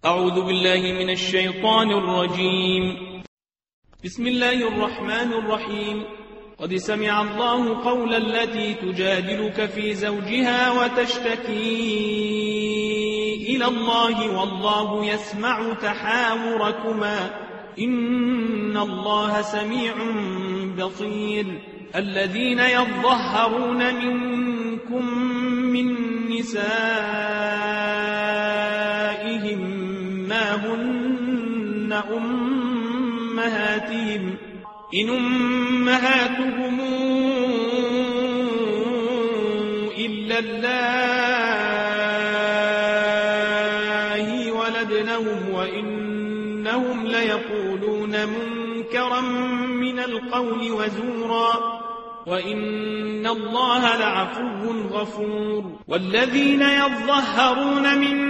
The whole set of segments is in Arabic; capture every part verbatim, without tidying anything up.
أعوذ بالله من الشيطان الرجيم. بسم الله الرحمن الرحيم. قد سمع الله قول التي تجادلك في زوجها وتشتكي إلى الله والله يسمع تحاوركما إن الله سميع بصير. الذين يظهرون منكم من نسائهم ما هن أمهاتهم إن أمهاتهم إلا الله ولدنهم وإنهم ليقولون منكرا من القول وزورا وإن الله لعفو غفور. والذين يظهرون من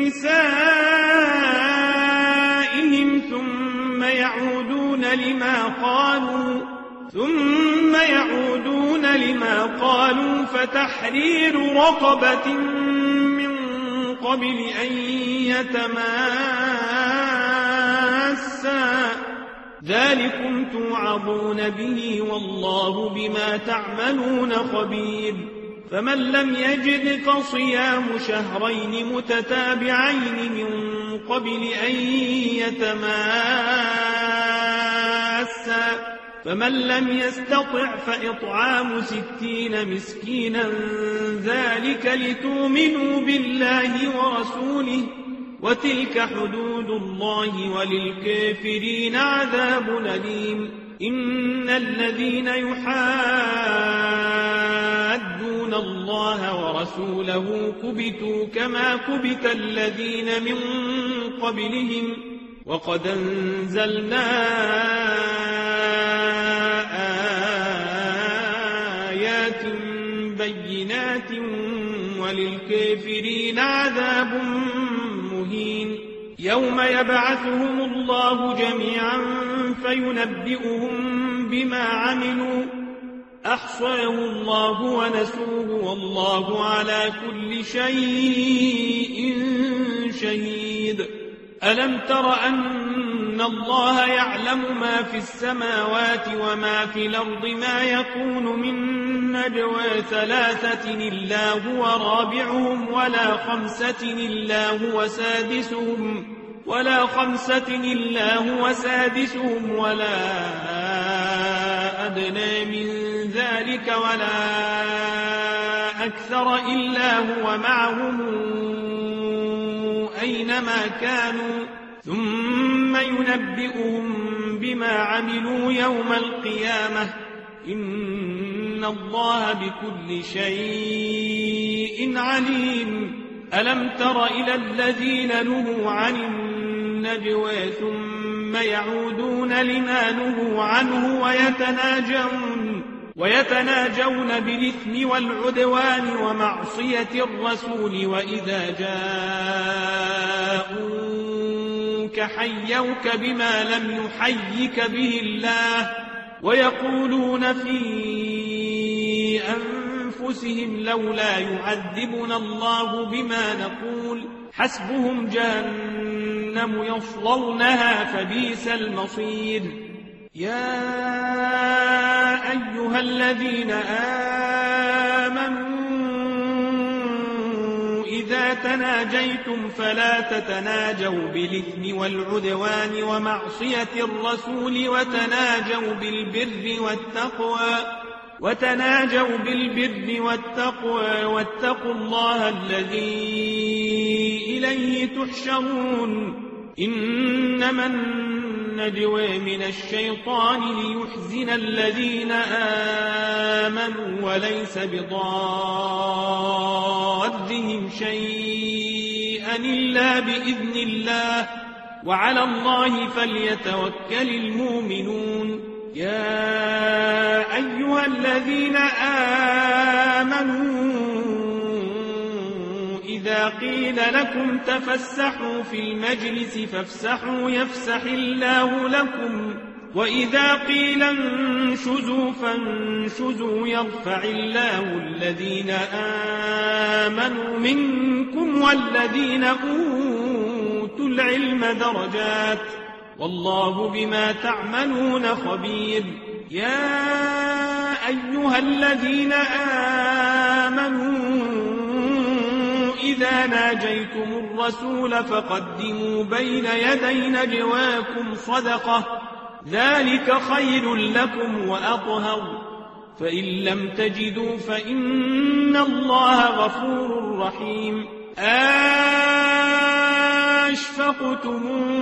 نسائهم ثم يعودون لما قالوا ثم يعودون لما قالوا فتحرير رقبة من قبل أن يتماسا ذلكم توعظون به والله بما تعملون خبير. فمن لم يجد فصيام شهرين متتابعين من قبل أن يتماسا فمن لم يستطع فإطعام ستين مسكينا ذلك لتؤمنوا بالله ورسوله وتلك حدود الله وللكافرين عذاب أليم. إن الذين يحادون الله ورسوله كبتوا كما كبت الذين من قبلهم وقد أنزلنا آيات بينات وللكافرين عذاب مهين. يوم يبعثهم الله جميعا فينبئهم بما عملوا أحصاه الله ونسوه والله على كل شيء شهيد. ألم تر أن الله يعلم ما في السماوات وما في الأرض ما يكون من نجوى ثلاثة إلا هو رابعهم ولا خمسة إلا هو سادسهم ولا خمسة إلا هو سادسهم ولا أدنى من ذلك ولا أكثر إلا هو معهم أينما كانوا ثم ينبئهم بما عملوا يوم القيامة إن الله بكل شيء عليم. ألم تر إلى الذين نهوا عن النجوى ثم يعودون لما نهوا عنه ويتناجون ويتناجون بالإثم والعدوان ومعصية الرسول وإذا جاءوك حيوك بما لم يحيك به الله ويقولون في أنفسهم لولا يعذبنا الله بما نقول حسبهم جهنم يصلونها فبئس المصير. يا أيها الذين آمنوا إذا تناجيتم فلا تتناجوا بالإثم والعدوان ومعصية الرسول وتناجوا بالبر والتقوى وتناجوا بالبر والتقوى واتقوا الله الذي إليه تحشرون. إنما النجوى من الشيطان ليحزن الذين آمنوا وليس بضارهم شيئا إلا بإذن الله وعلى الله فليتوكل المؤمنون. يا أيها الذين آمنوا إذا قيل لكم تفسحوا في المجلس فافسحوا يفسح الله لكم وإذا قيل انشزوا فانشزوا يرفع الله الذين آمنوا منكم والذين أوتوا أوتوا العلم درجات والله بما تعملون خبير. يا أيها الذين آمنوا إذا ناجيتم الرسول فقدموا بين يدي نجواكم صدقة ذلك خير لكم وأطهر فإن لم تجدوا فإن الله غفور رحيم. أشفقتم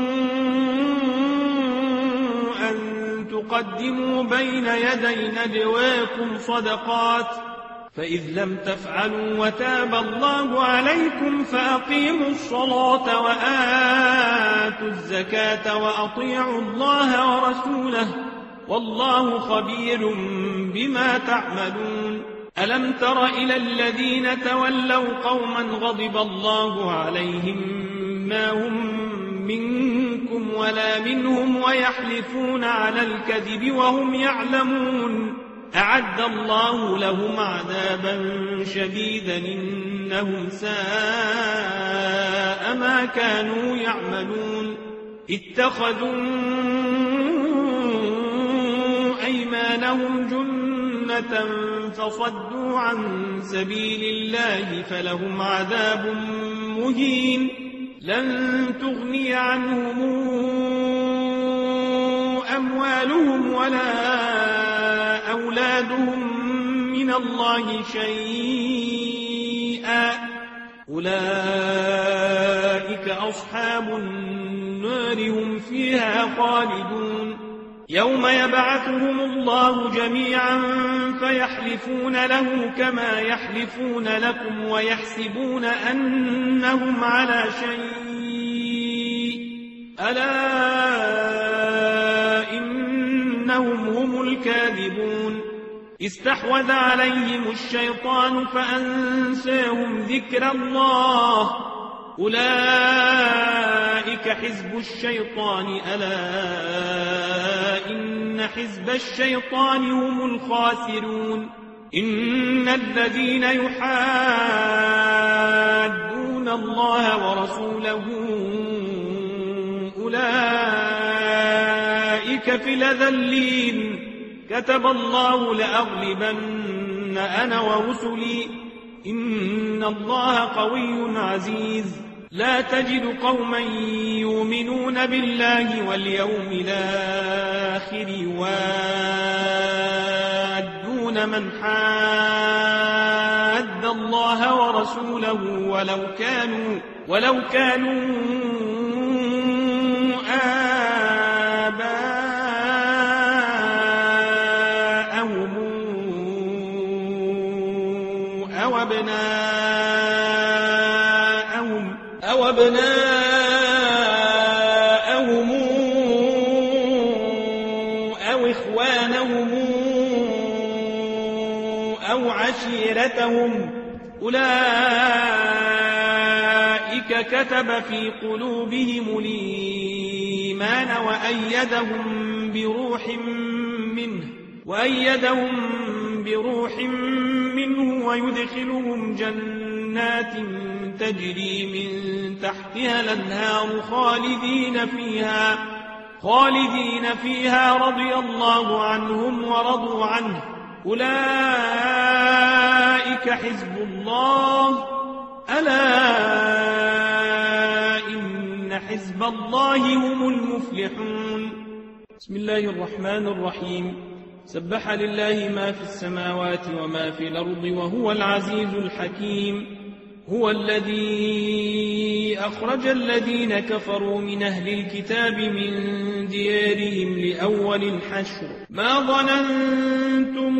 أن تقدموا بين يدي نجواكم صدقات فإذ لم تفعلوا وتاب الله عليكم فأقيموا الصلاة وآتوا الزكاة وأطيعوا الله ورسوله والله خبير بما تعملون. ألم تر إلى الذين تولوا قوما غضب الله عليهم ما هم منكم ولا منهم ويحلفون على الكذب وهم يعلمون أعد الله لهم عذابا شديدا إنهم ساء ما كانوا يعملون. اتخذوا أيمانهم جنة فصدوا عن سبيل الله فلهم عذاب مهين. لن تغني عنهم أموالهم ولا أولادهم من الله شيئا أولئك أصحاب النار هم فيها خالدون. يوم يبعثهم الله جميعا فيحلفون له كما يحلفون لكم ويحسبون أنهم على شيء ألا إنهم هم الكاذبون. استحوذ عليهم الشيطان فأنساهم ذكر الله أولئك حزب الشيطان ألا إن حزب الشيطان هم الخاسرون. إن الذين يحادون الله ورسوله أولئك في الأذلين. كتب الله لأغلبن أنا ورسلي إن الله قوي عزيز. لا تجد قوما يؤمنون بالله واليوم الآخر يوادون من حاد الله ورسوله ولو كانوا ولو كانوا آباءهم أو أبناءهم أو أبناءهم أو إخوانهم أو عشيرتهم أولئك كتب في قلوبهم الإيمان وأيدهم بروح منه وأيدهم بروح منه ويدخلهم جنات تجري من تحتها الأنهار خالدين فيها خالدين فيها رضي الله عنهم ورضوا عنه أولئك حزب الله ألا إن حزب الله هم المفلحون. بسم الله الرحمن الرحيم. سبح لله ما في السماوات وما في الأرض وهو العزيز الحكيم. هو الذي أخرج الذين كفروا من أهل الكتاب من ديارهم لأول الحشر ما ظننتم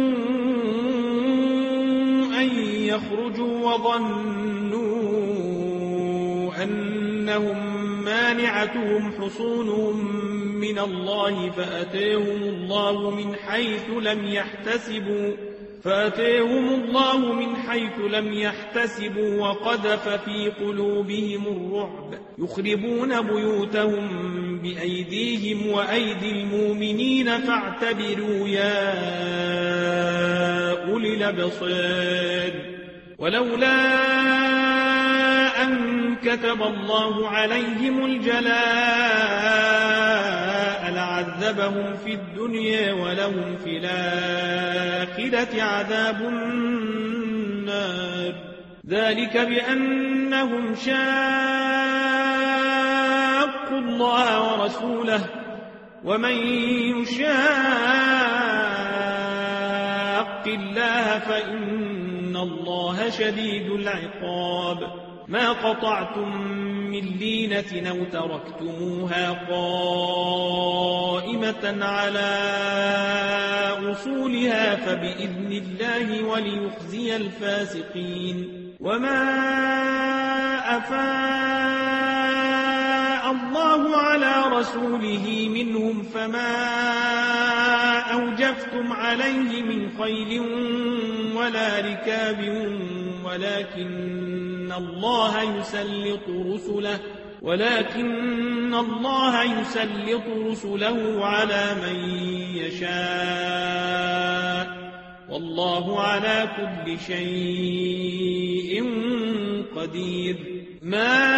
أن يخرجوا وظنوا أنهم مانعتهم حصونهم من الله فأتاهم الله من حيث لم يحتسبوا فأتاهم الله من حيث لم يحتسبوا وقذف في قلوبهم الرعب يخربون بيوتهم بأيديهم وأيدي المؤمنين فاعتبروا يا أولي الأبصار. ولولا أن كتب الله عليهم الجلاء لعذبهم في الدنيا ولهم في الآخرة عذاب النار ذلك بأنهم شاقوا الله ورسوله ومن يشاق الله فإن الله شديد العقاب ما قطعتم من لينة أو تركتموها قائمة على أصولها فبإذن الله وليخزي الفاسقين وما أفاء الله على رسوله منهم فما أوجفتم عليه من خيل ولا ركاب ولكن الله يسلط رسله ولكن الله يسلط رسله على من يشاء والله على كل شيء قدير ما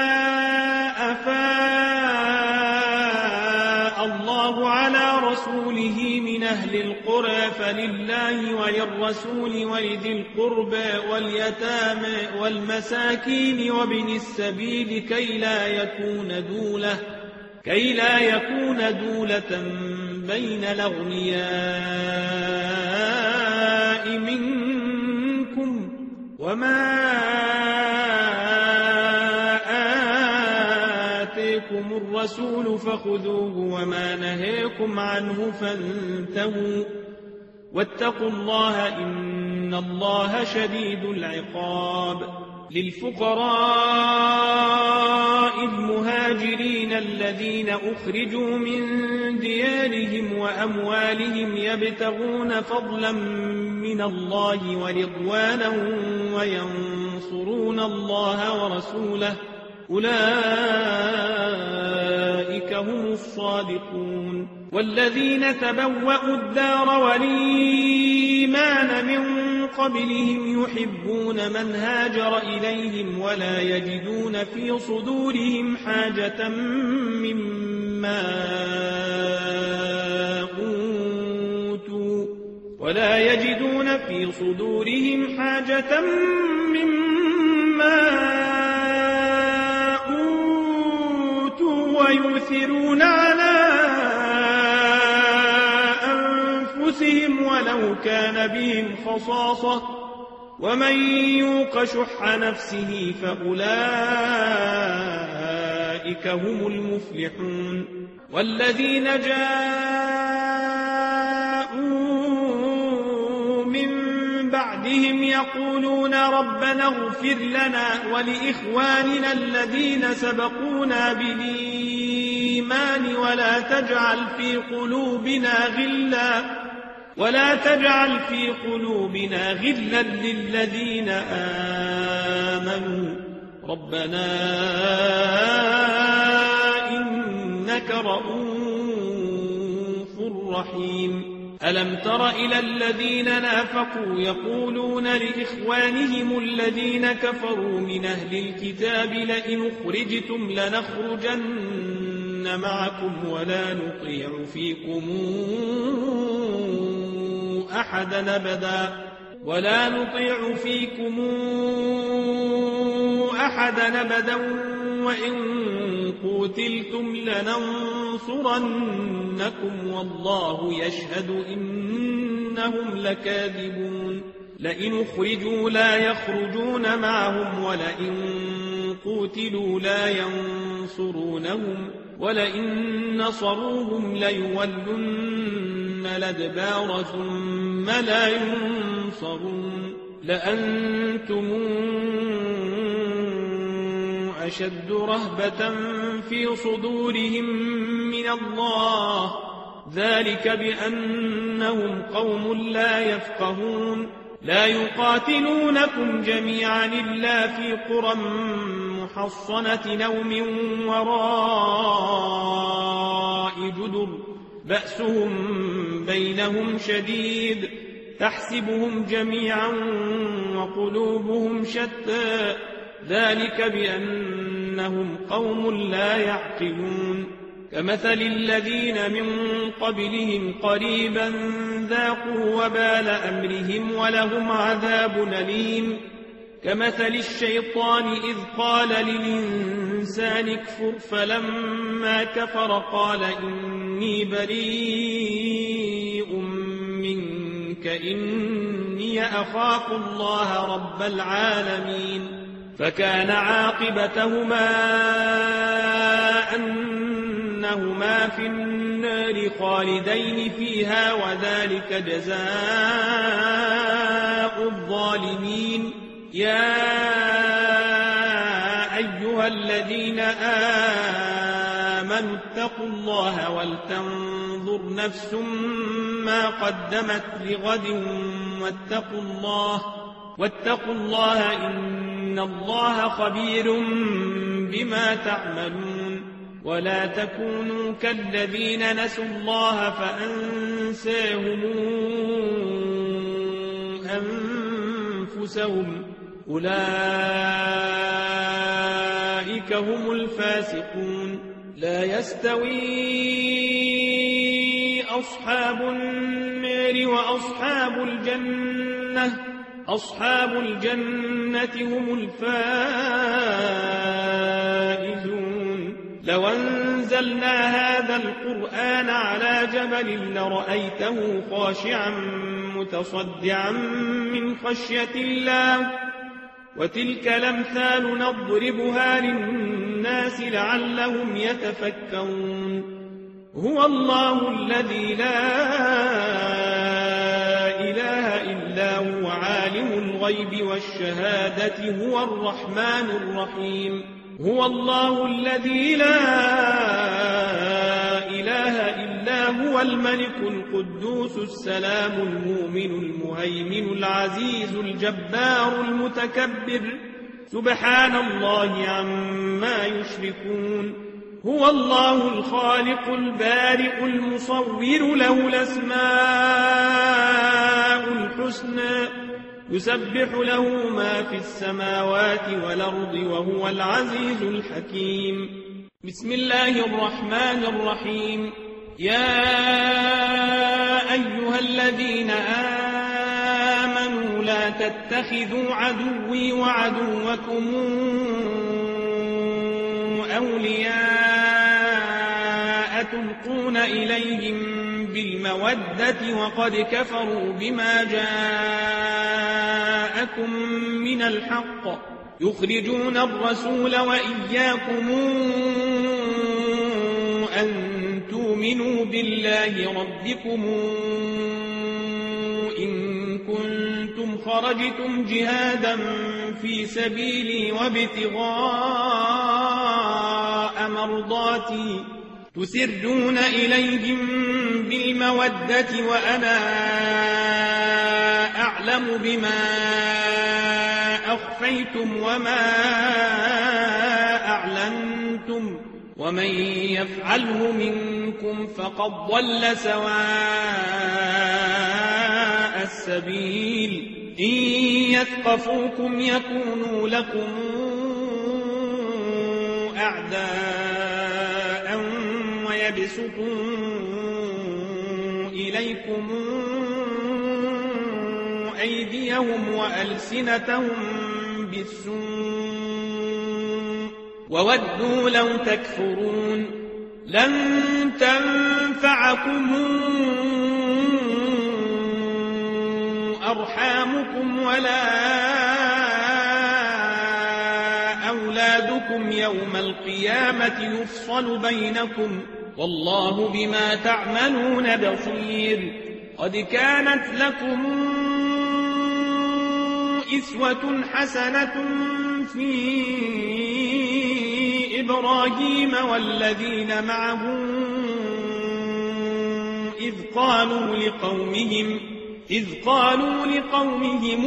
أفاء الله على رسوله من أهل القرى فلله وللرسول ولذي القربى واليتامى والمساكين وابن السبيل كي لا يكون دولة كي لا يكون دولة بين الأغنياء منكم وما آتيكم الرسول فخذوه وما نهيكم عنه فانتهوا واتقوا الله إن الله شديد العقاب للفقراء المهاجرين الذين أخرجوا من ديارهم وأموالهم يبتغون فضلا من الله ورضوانا وينصرون الله ورسوله أولئك هم الصادقون والذين تبوأوا الدار والإيمان من قبلهم يحبون من هاجر إليهم ولا يجدون في صدورهم حاجة مما أوتوا ولا يجدون في صدورهم حاجة مما أوتوا ويؤثرون على أنفسهم ولو كان بهم خصاصة ومن يوق شح نفسه فأولئك هم المفلحون والذين جاءوا من بعدهم يقولون ربنا اغفر لنا ولإخواننا الذين سبقونا بالإيمان ولا تجعل في قلوبنا غلا ولا تجعل في قلوبنا غلا للذين آمنوا ربنا إنك رؤوف رحيم ألم تر إلى الذين نافقوا يقولون لإخوانهم الذين كفروا من أهل الكتاب لئن أخرجتم لنخرجن معكم ولا نطيع فيكم أحدا أبدا ولا نطيع فيكم أحدا أبدا وإن قتلتم لننصرنكم والله يشهد إنهم لكاذبون لئن أخرجوا لا يخرجون معهم ولئن قتلوا لا ينصرونهم ولئن نصروهم ليولن الأدبار ثم لا ينصرون لأنتم أشد رهبة في صدورهم من الله ذلك بأنهم قوم لا يفقهون لا يقاتلونكم جميعا إلا في قرى محصنة أو من وراء جدر بأسهم بينهم شديد تحسبهم جميعا وقلوبهم شتى ذلك بأنهم قوم لا يعقلون كمثل الذين من قبلهم قريبا ذاقوا وبال أمرهم ولهم عذاب أليم كمثل الشيطان إذ قال للإنسان اكفر فلما كفر قال إني بريء منك إني أخاف الله رب العالمين فكان عاقبتهما أنهما في النار خالدين فيها وذلك جزاء الظالمين يا أيها الذين آمنوا اتقوا الله ولتنظر نفس ما قدمت لغد واتقوا الله واتقوا الله إن الله خبير بما تعملون ولا تكونوا كالذين نسوا الله فأنساهم أنفسهم أولئك هم الفاسقون لا يستوي أصحاب النار وأصحاب الجنة أصحاب الجنة هم الفائزون لو أنزلنا هذا القرآن على جبل لرأيته خاشعا متصدعا من خشية الله وتلك الأمثال نضربها للناس لعلهم يتفكرون هو الله الذي لا إله إلا هو عالم الغيب والشهادة هو الرحمن الرحيم هو الله الذي لا إله إلا هو الملك القدوس السلام المؤمن المهيمن العزيز الجبار المتكبر سبحان الله عما يشركون هو الله الخالق البارئ المصور له الأسماء الحسنى يسبح له ما في السماوات والأرض وهو العزيز الحكيم بسم الله الرحمن الرحيم يا أيها الذين آمنوا لا تتخذوا عدوي وعدوكم أولياء تلقون إليهم بالمودة وقد كفروا بما جاءكم من الحق يخرجون الرسول وإياكم أن تؤمنوا بالله ربكم إن كنتم خرجتم جهادا في سبيلي وابتغاء مرضاتي تسرون إليهم بالمودة وأنا أعلم بما أخفيتم وما أعلنتم ومن يفعله منكم فقد ضل سواء السبيل إن يثقفوكم يكونوا لكم أعداء ويبسطوا إليكم أيديهم وألسنتهم بالسوء وودوا لو تكفرون لن تنفعكم أرحامكم ولا أولادكم يوم القيامة يفصل بينكم والله بما تعملون بصير قد كانت لكم إسوة حسنة في إبراهيم والذين معه إذ قالوا لقومهم إذ قالوا لقومهم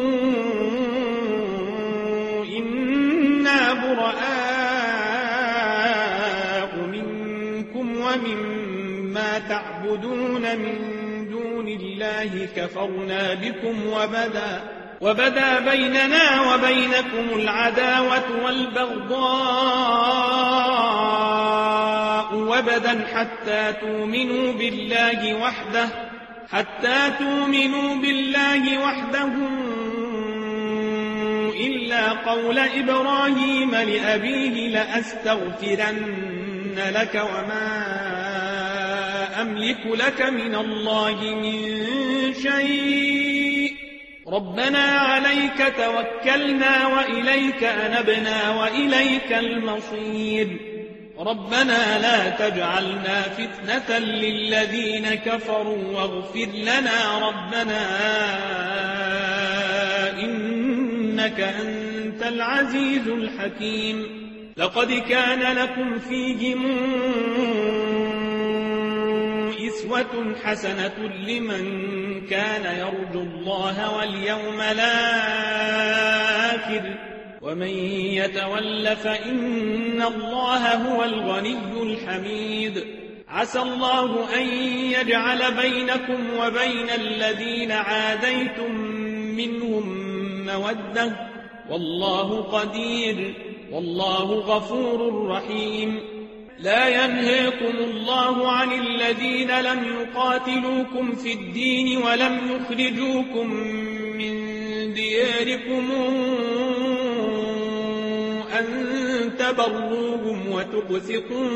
إنا براء منكم ومما تعبدون من دون الله كفرنا بكم وبدا وبدا بيننا وبينكم العداوة والبغضاء وبدا حتى تؤمنوا بالله وحده حتى تؤمنوا بالله وحده إلا قول إبراهيم لأبيه لأستغفرن لك وما أملك لك من الله من شيء ربنا عليك توكلنا وإليك أنبنا وإليك المصير ربنا لا تجعلنا فتنة للذين كفروا واغفر لنا ربنا إنك أنت العزيز الحكيم لقد كان لكم فيهم أسوة حسنة لمن كان يرجو الله واليوم الآخر ومن يتول فإن الله هو الغني الحميد عسى الله أن يجعل بينكم وبين الذين عاديتم منهم مودة والله قدير والله غفور رحيم لا ينهيكم الله عن الذين لم يقاتلوكم في الدين ولم يخرجوكم من دياركم أن تبروهم وتقسطوا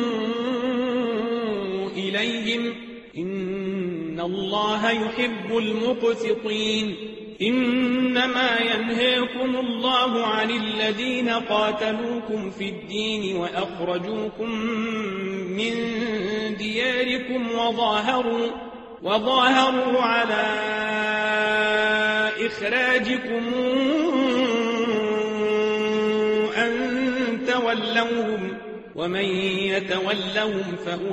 إليهم إن الله يحب المقسطين إنما ينهيكم الله عن الذين قاتلوكم في الدين وأخرجوكم من دياركم وظاهروا, وظاهروا على إخراجكم أن تولوهم ومن يتولهم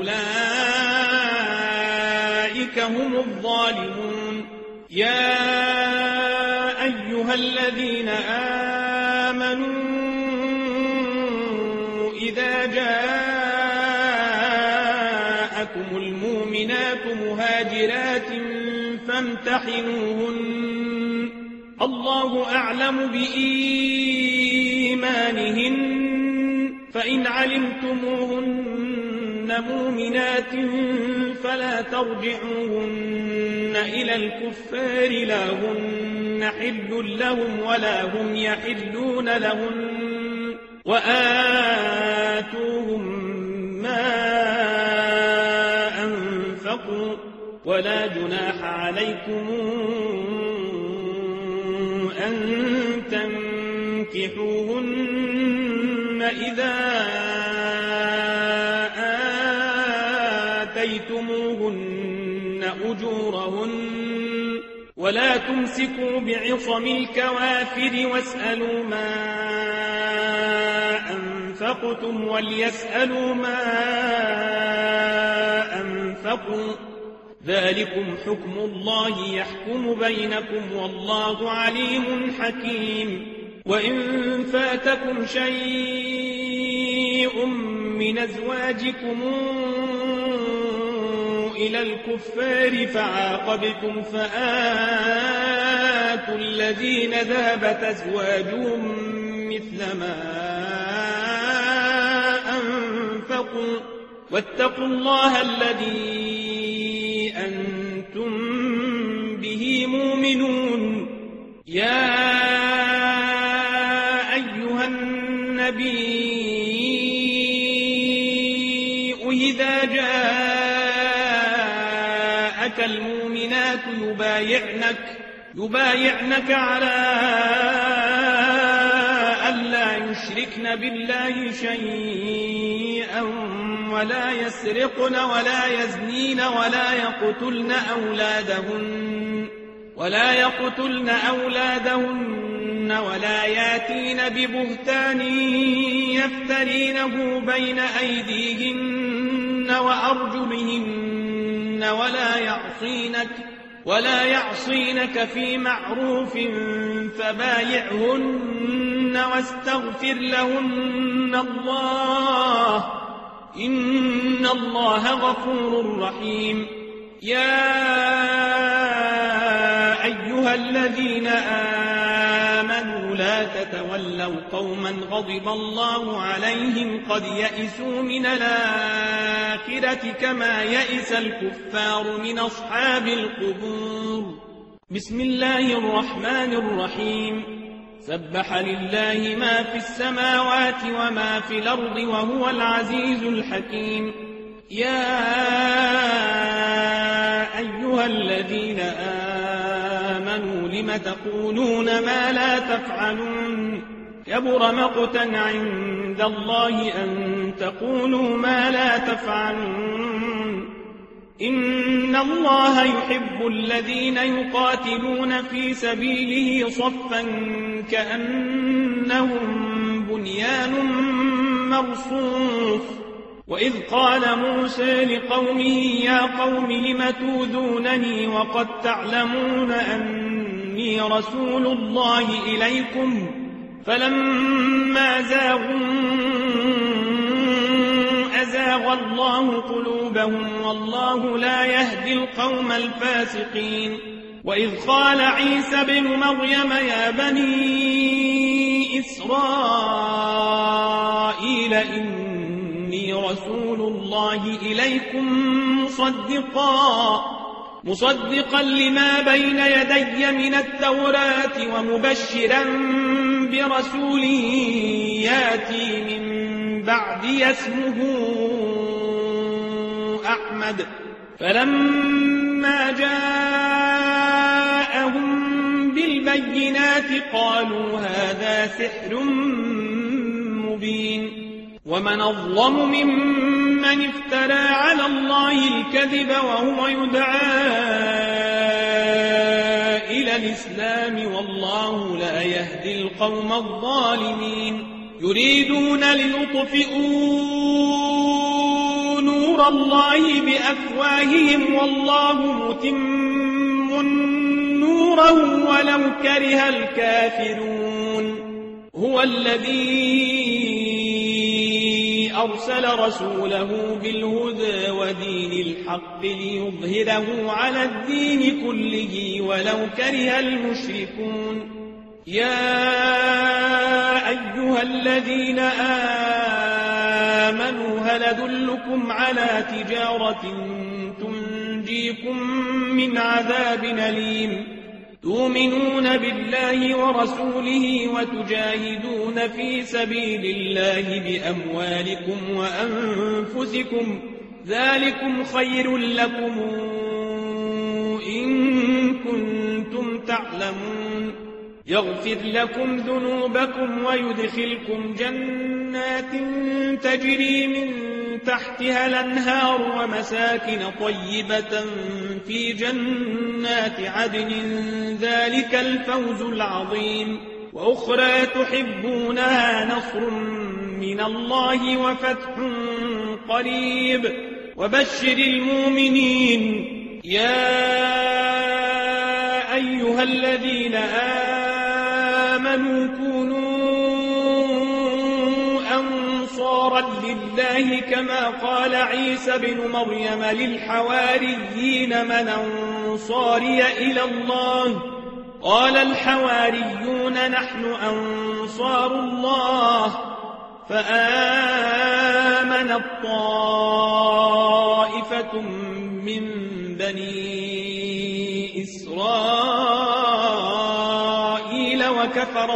فأولئك هم الظالمون يا أيها الذين آمنوا إذا جاءكم المؤمنات مهاجرات فامتحنوهن الله أعلم بإيمانهن فإن علمتموهن مؤمنات فلا ترجعوهن إلى الكفار لا هن حل لهم ولا هم يحلون لهم وآتوهم ما أنفقوا ولا جناح عليكم أن تنكحوهن إذا آتيتموهن أجورهن ولا تمسكوا بعصم الكوافر واسألوا ما أنفقتم وليسألوا ما أنفقوا ذلكم حكم الله يحكم بينكم والله عليم حكيم وإن فاتكم شيء من أزواجكم إلى الكفار فعاقبتم فآتوا الذين ذهبت أزواجهم مثل ما أنفقوا واتقوا الله الذي أنتم به مؤمنون يا أيها النبي إذا جاءك المؤمنات يبايعنك يبايعنك على ألا يشركن بالله شيئا ولا يسرقن ولا يزنين ولا يقتلن أولادهن ولا يقتلن أولادهن ولا ياتين ببهتان يفترينه بين أيديهن وأرجلهن ولا يعصينك ولا يعصينك في معروف فبايعهن واستغفر لهن الله إن الله غفور رحيم يا أيها أيها الذين آمنوا لا تتولوا قوما غضب الله عليهم قد يئسوا من الآخرة كما يئس الكفار من أصحاب القبور. بسم الله الرحمن الرحيم. سبح لله ما في السماوات وما في الأرض وهو العزيز الحكيم. يا أيها الذين آمنوا لم تقولون ما لا تفعلون كبر مقتا عند الله أن تقولوا ما لا تفعلون. إن الله يحب الذين يقاتلون في سبيله صفا كأنهم بنيان مرصوص. وإذ قال موسى لقومه يا قوم لم توذونني وقد تعلمون أني رسول الله إليكم فلما زاغوا أزاغ الله قلوبهم والله لا يهدي القوم الفاسقين. وإذ قال عيسى بن مريم يا بني إسرائيل إني رسول الله إليكم مصدقا مصدقا لما بين يدي من التوراة ومبشرا برسول ياتي من بعدي اسمه أحمد. فلما جاءهم بالبينات قالوا هذا سحر مبين. ومن أظلم ممن افترى على الله الكذب وهو يدعى إلى الإسلام والله لا يهدي القوم الظالمين. يريدون ليطفئوا نور الله بأفواههم والله متم نوره ولو كره الكافرون. هو الذي أرسل رسوله بالهدى ودين الحق ليظهره على الدين كله ولو كره المشركون. يا أيها الذين آمنوا هل أدلكم على تجارة تنجيكم من عذاب أليم تؤمنون بالله ورسوله وتجاهدون في سبيل الله بأموالكم وأنفسكم ذلكم خير لكم إن كنتم تعلمون. يغفر لكم ذنوبكم ويدخلكم جنات تجري من تحتها الأنهار ومساكن طيبة في جنات عدن ذلك الفوز العظيم. وأخرى تحبونها نصر من الله وفتح قريب وبشر المؤمنين. يا أيها الذين آمنوا كونوا أنصارا لله كما قال عيسى بن مريم للحواريين من أنصاري إلى الله قال الحواريون نحن أنصار الله. فآمن الطائفة من بني إسرائيل وكفر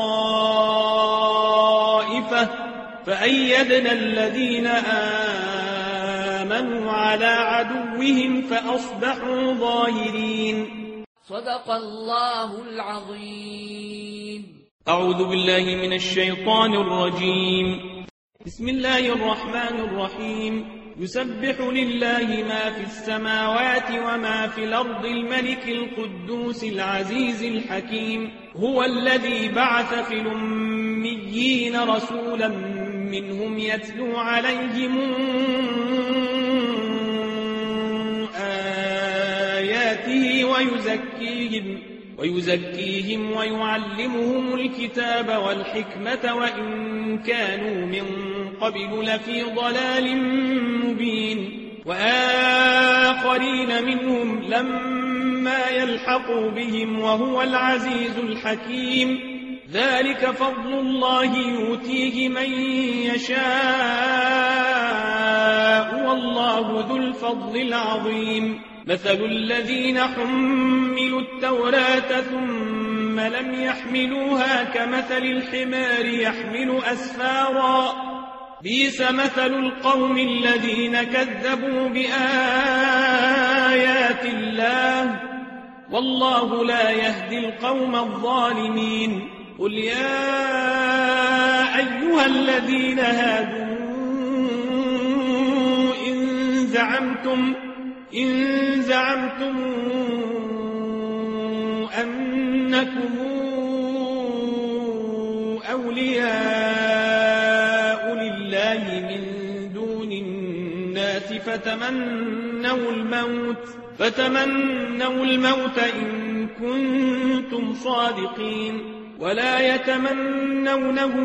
الطائفة فأيدنا الذين آمنوا على عدوهم فأصبحوا ظاهرين. صدق الله العظيم. أعوذ بالله من الشيطان الرجيم. بسم الله الرحمن الرحيم. يسبح لله ما في السماوات وما في الأرض الملك القدوس العزيز الحكيم. هو الذي بعث في الأميين رسولا منهم يتلو عليهم آياته ويزكيهم ويزكيهم ويعلمهم الكتاب والحكمة وإن كانوا من قبل لفي ضلال مبين. وآخرين منهم لما ما يلحقوا بهم وهو العزيز الحكيم ذلك فضل الله يؤتيه من يشاء والله ذو الفضل العظيم مثل الذين حملوا التوراة ثم لم يحملوها كمثل الحمار يحمل أسفارا بئس مثل القوم الذين كذبوا بآيات الله والله لا يهدي القوم الظالمين قل يا أيها الذين هادوا إن زعمتم إن زعمتم أنكم أولياء لله من دون الناس فتمنوا الموت فتمنوا الموت إن كنتم صادقين ولا يتمنونه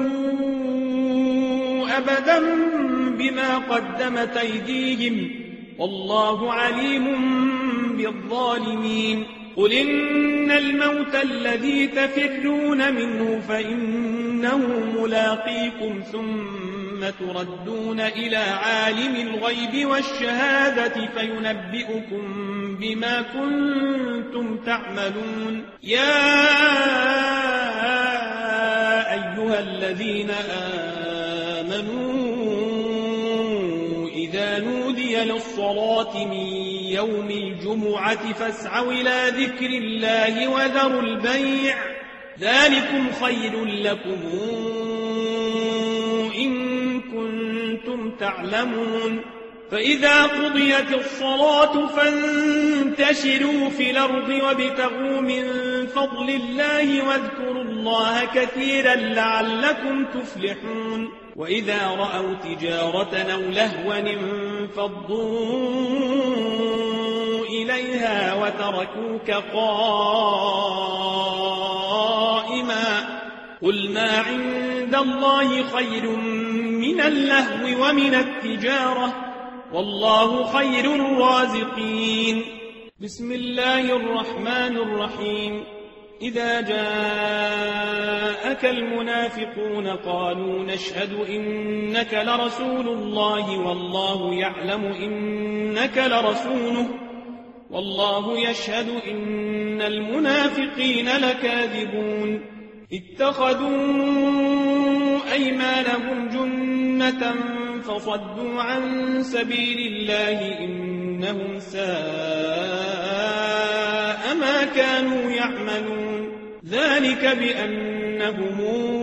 أبدا بما قدمت أيديهم والله عليم بالظالمين قل إن الموت الذي تفرون منه فإنه ملاقيكم ثم تردون إلى عالم الغيب والشهادة فينبئكم بما كنتم تعملون يا أيها الذين آمنوا إذا نودي للصلاة من يوم الجمعة فاسعوا إلى ذكر الله وذروا البيع ذلكم خير لكم إن كنتم تعلمون فإذا قضيت الصلاة فانتشروا في الأرض وابتغوا من فضل الله واذكروا الله كثيرا لعلكم تفلحون وإذا رأوا تجارة أو لهوا انفضوا إليها وتركوك قائما قل ما عند الله خير من اللهو ومن التجارة والله خير الرازقين بسم الله الرحمن الرحيم إذا جاءك المنافقون قالوا نشهد إنك لرسول الله والله يعلم إنك لرسوله والله يشهد إن المنافقين لكاذبون اتخذوا أيمانهم جنة فصدوا عن سبيل الله إنهم ساء ما كانوا يعملون ذلك بأنهم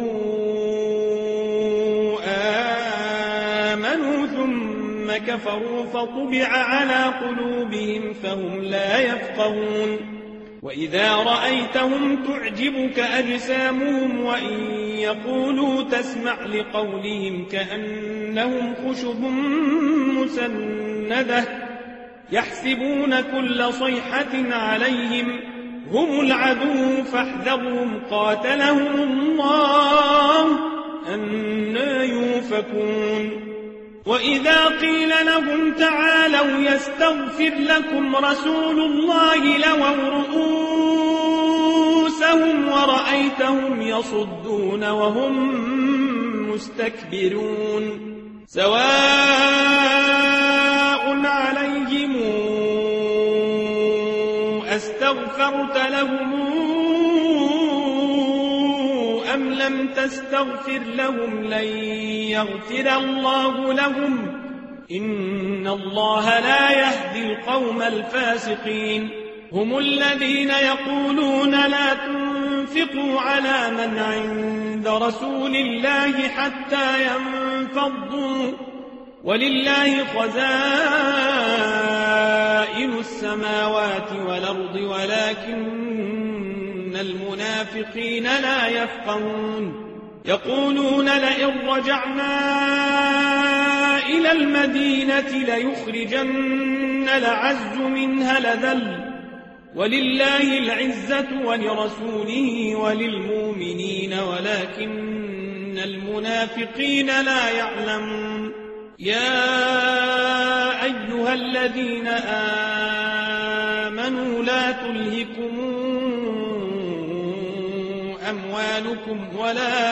آمنوا ثم كفروا فطبع على قلوبهم فهم لا يفقهون وإذا رأيتهم تعجبك أجسامهم وإن يقولوا تسمع لقولهم كأنهم خشب مسندة يحسبون كل صيحة عليهم هم العدو فاحذرهم قاتلهم الله أنى يؤفكون وإذا قيل لهم تعالوا يستغفر لكم رسول الله لووا رؤوسهم ورأيتهم يصدون وهم مستكبرون سواء عليهم أستغفرت لهم أم لم تستغفر لهم لن يغفر الله لهم إن الله لا يهدي القوم الفاسقين هم الذين يقولون لا تنفقوا على من عند رسول الله حتى ينفضوا ولله خزائن السماوات والأرض ولكن المنافقين لا يفقهون يقولون لئن رجعنا إلى المدينة ليخرجن الأعز منها الأذل ولله العزة ولرسوله وللمؤمنين ولكن المنافقين لا يعلمون يا أيها الذين آمنوا لا تلهكم أموالكم ولا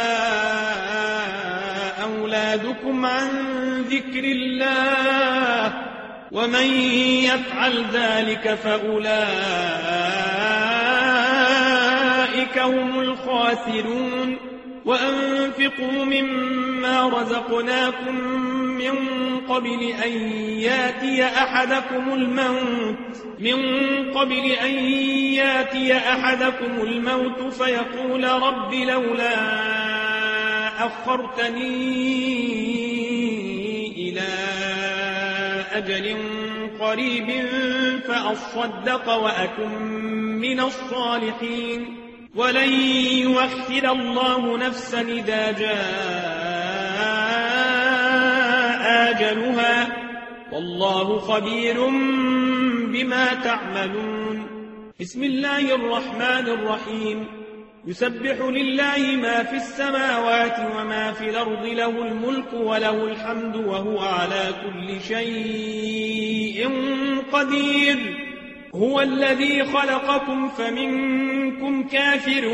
أولادكم عن ذكر الله ومن يفعل ذلك فأولئك هم الخاسرون وأنفقوا مما رزقناكم من قبل أن ياتي أحدكم الموت من قبل أن ياتي أحدكم الموت فيقول رب لولا أخرتني إلى أجل قريب فأصدق وأكن من الصالحين ولن يؤخر الله نفسا إذا جاء أجلها والله خبير بما تعملون. بسم الله الرحمن الرحيم. يسبح لله ما في السماوات وما في الأرض له الملك وله الحمد وهو على كل شيء قدير. هو الذي خلقكم فمنكم كافر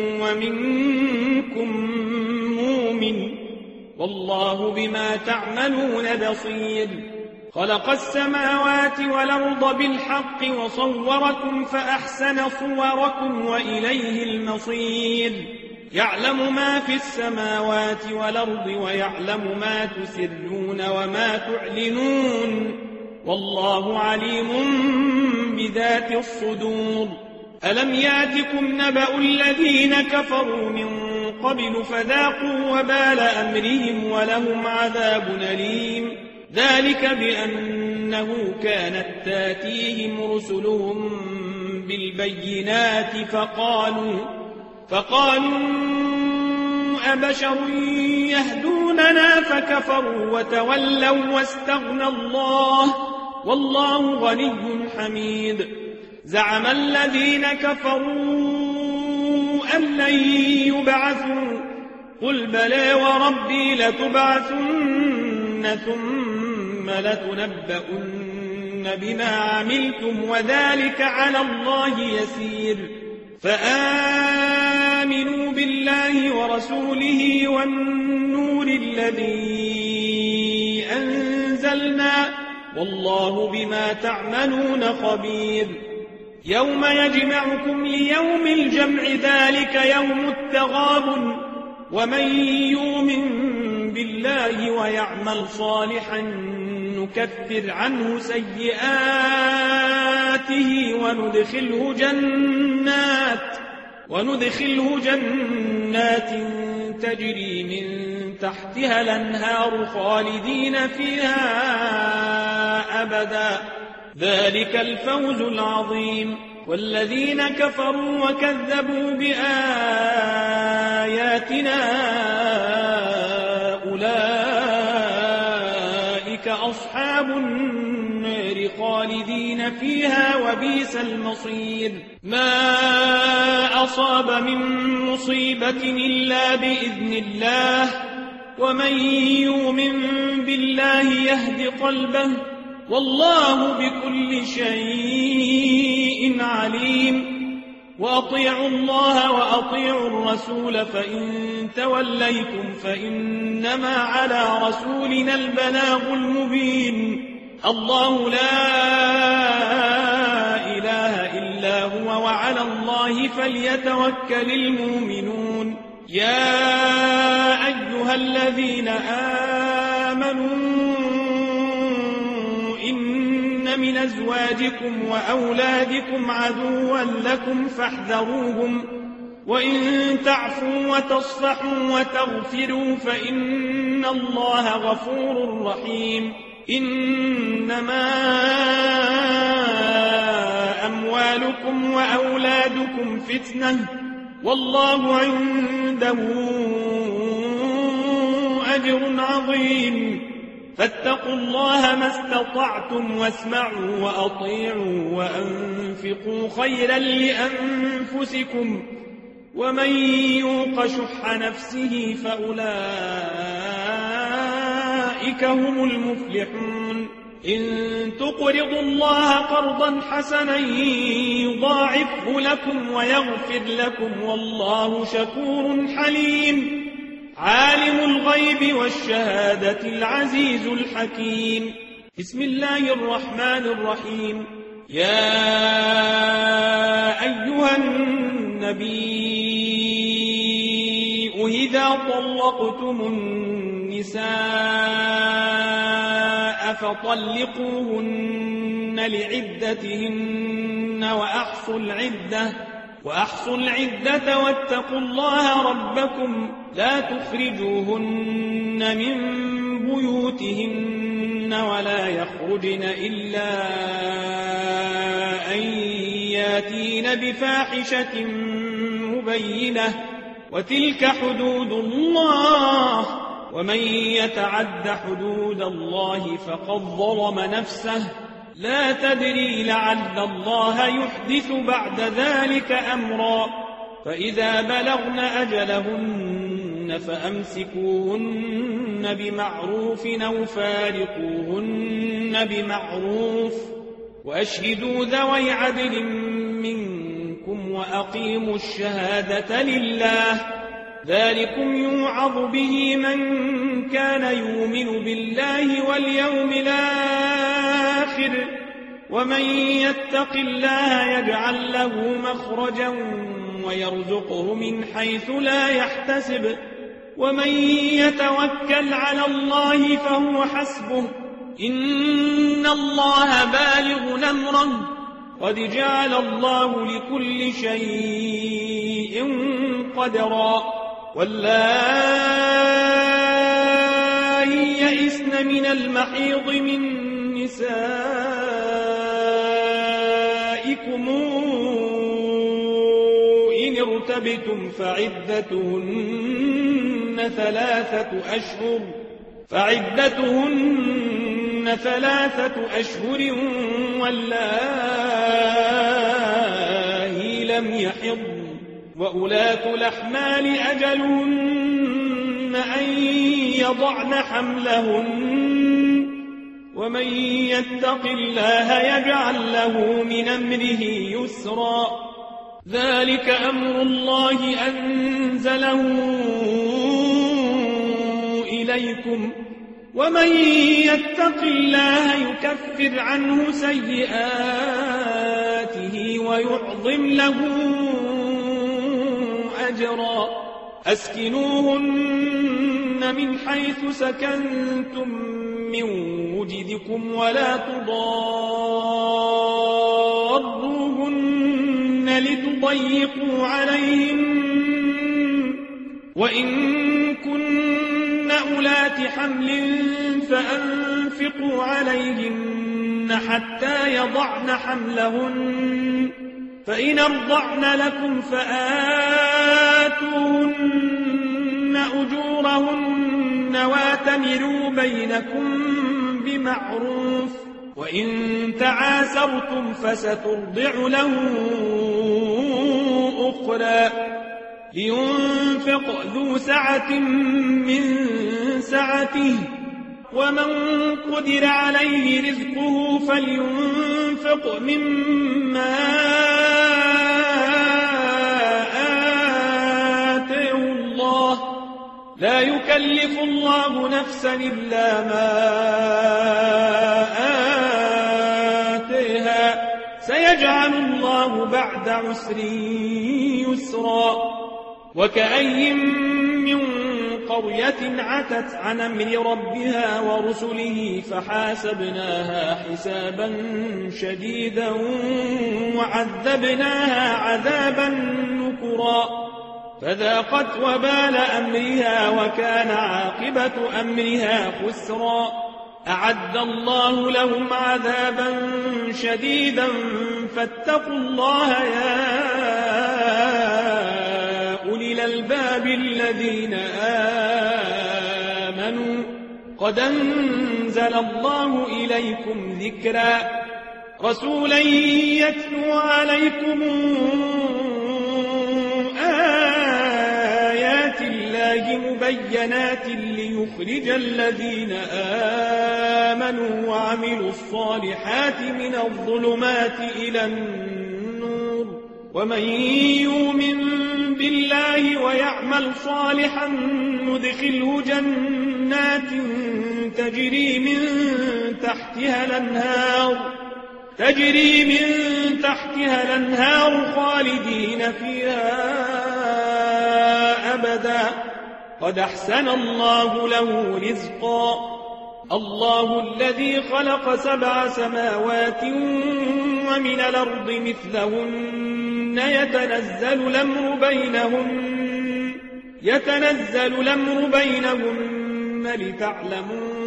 ومنكم مؤمن والله بما تعملون بصير. خلق السماوات والأرض بالحق وصوركم فأحسن صوركم وإليه المصير. يعلم ما في السماوات والأرض ويعلم ما تسرون وما تعلنون والله عليم بذات الصدور. ألم ياتكم نبأ الذين كفروا من قبل فذاقوا وبال أمرهم ولهم عذاب أليم. ذلك بأنه كانت تاتيهم رسلهم بالبينات فقالوا فقالوا أبشر يهدوننا فكفروا وتولوا واستغنى الله والله غني حميد. زعم الذين كفروا أن لن يبعثوا قل بلى وربي لتبعثن ثم لتنبؤن بما عملتم وذلك على الله يسير. فآمنوا بالله ورسوله والنور الذي أنزلنا والله بما تعملون خبير. يوم يجمعكم ليوم الجمع ذلك يوم التغابن ومن يؤمن بالله ويعمل صالحا نكفر عنه سيئاته وندخله جنات وندخله جنات تجري من تحتها الأنهار خالدين فيها أبدا ذلك الفوز العظيم. والذين كفروا وكذبوا بآياتنا أولئك أصحاب النار خالدين فيها وبئس المصير. ما أصاب من مصيبة إلا بإذن الله ومن يؤمن بالله يهد قلبه والله بكل شيء عليم. وأطيعوا الله وأطيعوا الرسول فإن توليتم فإنما على رسولنا البلاغ المبين. الله لا إله إلا هو وعلى الله فليتوكل المؤمنون. يا أيها الذين آمنوا إن من أزواجكم وأولادكم عدوا لكم فاحذروهم وإن تعفوا وتصفحوا وتغفروا فإن الله غفور رحيم. إنما أموالكم وأولادكم فتنة والله عنده أجر عظيم. فاتقوا الله ما استطعتم واسمعوا وأطيعوا وأنفقوا خيرا لأنفسكم ومن يوق شح نفسه فأولئك هم المفلحون. إن تقرضوا الله قرضا حسنا يضاعفه لكم ويغفر لكم والله شكور حليم عالم الغيب والشهادة العزيز الحكيم. بسم الله الرحمن الرحيم. يا أيها النبي إذا طلقتم النساء فطلقوهن لعدتهن وأحصوا العدة وأحصوا العدة واتقوا الله ربكم لا تخرجوهن من بيوتهن ولا يخرجن إلا أن ياتين بفاحشة مبينة وتلك حدود الله ومن يتعد حدود الله فقد ظلم نفسه لا تدري لعل الله يحدث بعد ذلك أمرا فإذا بلغن أجلهن فأمسكوهن بمعروف أو فارقوهن بمعروف وأشهدوا ذوي عدل منكم وأقيموا الشهادة لله ذلكم يوعظ به من كان يؤمن بالله واليوم الآخر ومن يتق الله يجعل له مخرجا ويرزقه من حيث لا يحتسب ومن يتوكل على الله فهو حسبه إن الله بالغ أمره قد جعل الله لكل شيء قدرا واللائي يئسن من المحيض من نسائكم إن ارتبتم فعدتهن ثلاثة أشهر فعدتهن ثلاثة أشهر واللائي لم يحضن وأولاة الأحمال أجلهن أن يضعن حملهن ومن يتق الله يجعل له من أمره يسرا ذلك أمر الله أنزله إليكم ومن يتق الله يكفر عنه سيئاته ويعظم له أجرا أسكنوهن من حيث سكنتم من وجدكم ولا تضاروهن لتضيقوا عليهم وإن كن أولات حمل فأنفقوا عليهن حتى يضعن حملهن فإن أرضعن لكم فآتوهن أجورهن واتمروا بينكم بمعروف وإن تعاسرتم فسترضع له أخرى لينفق ذو سعة من سعته ومن قدر عليه رزقه فلينفق مما آتاه الله لا يكلف الله نفسا إلا ما آتاها سيجعل الله بعد عسر يسرا وكأي من قرية عتت عن أمر ربها ورسله فحاسبناها حسابا شديدا وعذبناها عذابا نكرا فذاقت وبال أمرها وكان عاقبة أمرها خسرا أعد الله لهم عذابا شديدا فاتقوا الله يا أولي الألباب الذين آمنوا قد أنزل الله إليكم ذكرا رسولا يتلو عليكم آيات الله مبينات لينذروا ليخرج الذين آمنوا وعملوا الصالحات من الظلمات إلى النور ومن يؤمن بالله ويعمل صالحا ندخله جنات تجري من تحتها الأنهار تجري من تحتها الأنهار خالدين فيها أبدا قد أحسن الله له رزقا الله الذي خلق سبع سماوات ومن الأرض مثلهن يتنزل الأمر بينهن يتنزل الأمر بينهن لتعلموا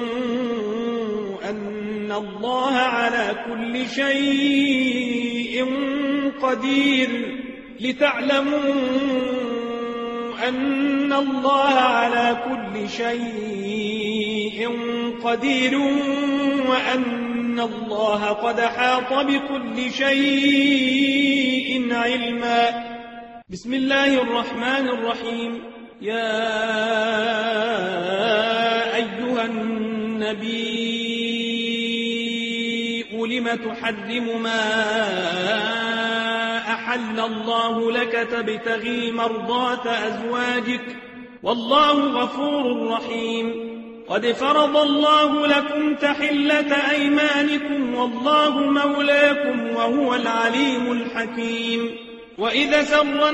أن الله على كل شيء قدير لتعلموا أن الله على كل شيء قدير وأن الله قد حاط بكل شيء علما. بسم الله الرحمن الرحيم. يا أيها النبي لم تحرم ما أحل الله لك تبتغي مرضات أزواجك والله غفور رحيم. قد فرض الله لكم تحلة أيمانكم والله مولاكم وهو العليم الحكيم. وإذا سر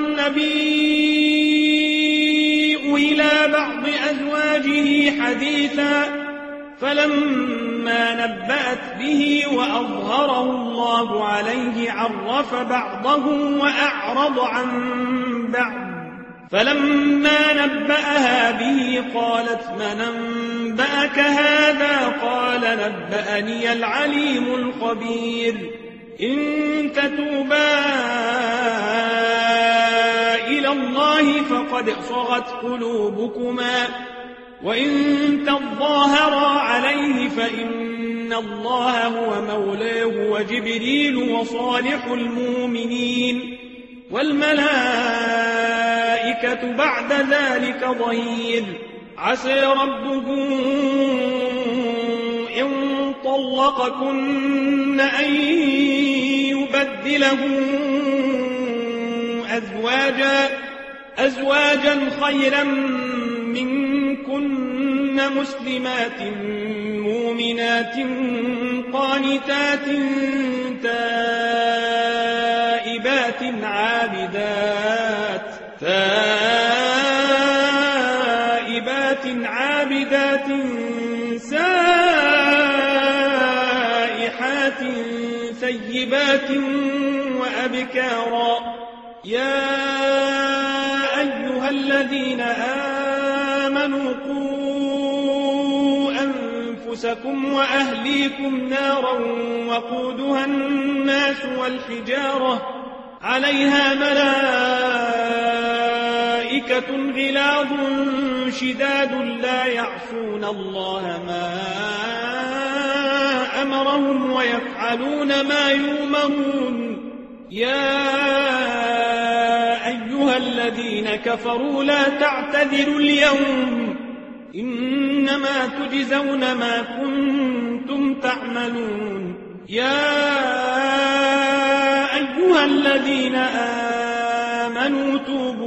النبي إلى بعض أزواجه حديثا فلما نبأت به وأظهره الله عليه عرف بعضه وأعرض عن بعض فلما نبأها به قالت من أنبأك هذا قال نبأني العليم الخبير. إن تتوبا إلى الله فقد صغت قلوبكما وإن تظاهرا عليه فإن الله هو مولاه وجبريل وصالح المؤمنين والملائكة بعد ذلك ظهير. عسى ربه إن طلقكن أن يبدله أزواجا أزواجا خيرا منكن مسلمات مؤمنات قانتات تائبات عابدات تائبات عابدات سائحات ثيبات وأبكارا. يا أيها الذين آمنوا قوا أنفسكم وأهليكم نارا وقودها الناس والحجارة عليها ملائكة غلاظ شداد لا يعصون الله ما أمرهم ويفعلون ما يؤمرون. يا أيها الذين كفروا لا تعتذروا اليوم إنما تجزون ما كنتم تعملون. يا أيها الذين آمنوا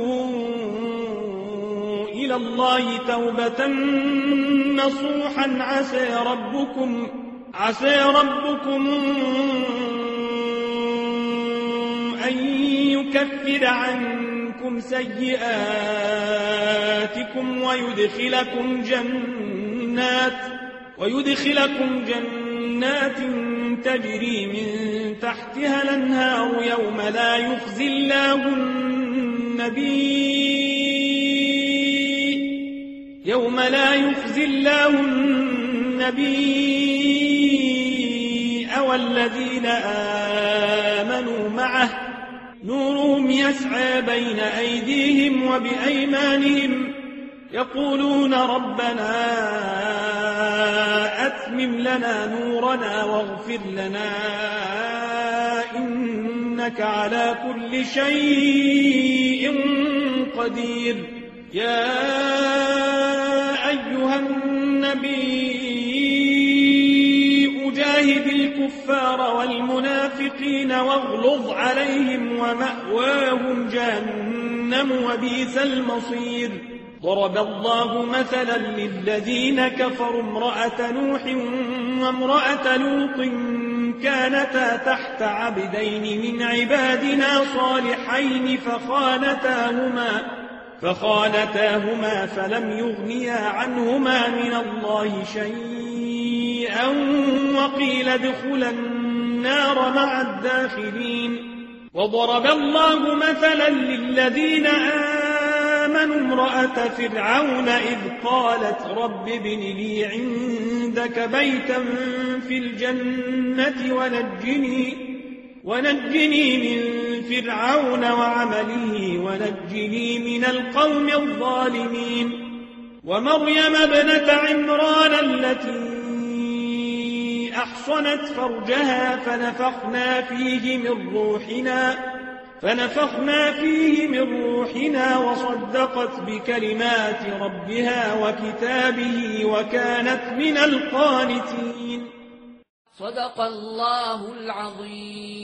توبوا إلى الله توبة نصوحا عسى ربكم عسى ربكم أن يكفر عنكم سيئاتكم ويدخلكم جنات ويدخلكم جنات تجري من تحتها الأنهار يوم لا يخزي الله النبي يوم لا يخزي الله النبي والذين آمنوا معه نورهم يسعى بين أيديهم وبأيمانهم يقولون ربنا أتمم لنا نورنا واغفر لنا إنك على كل شيء قدير. يا أيها النبي أجاهد الكفار والمنافقين واغلظ عليهم ومأواهم جهنم وبئس المصير. ضرب الله مثلا للذين كفروا امرأة نوح وامرأة لوط كانتا تحت عبدين من عبادنا صالحين فخانتاهما فخانتاهما فلم يغنيا عنهما من الله شيئا وقيل ادخلا النار مع الداخلين. وضرب الله مثلا للذين آمنوا امرأة فرعون إذ قالت رب ابن لي عندك بيتا في الجنة ونجني, ونجني من فرعون وعمله ونجني من القوم الظالمين. ومريم ابنة عمران التي أحصنت فرجها فنفخنا فيه من روحنا فنفخنا فيه من روحنا وصدقت بكلمات ربها وكتابه وكانت من القانتين. صدق الله العظيم.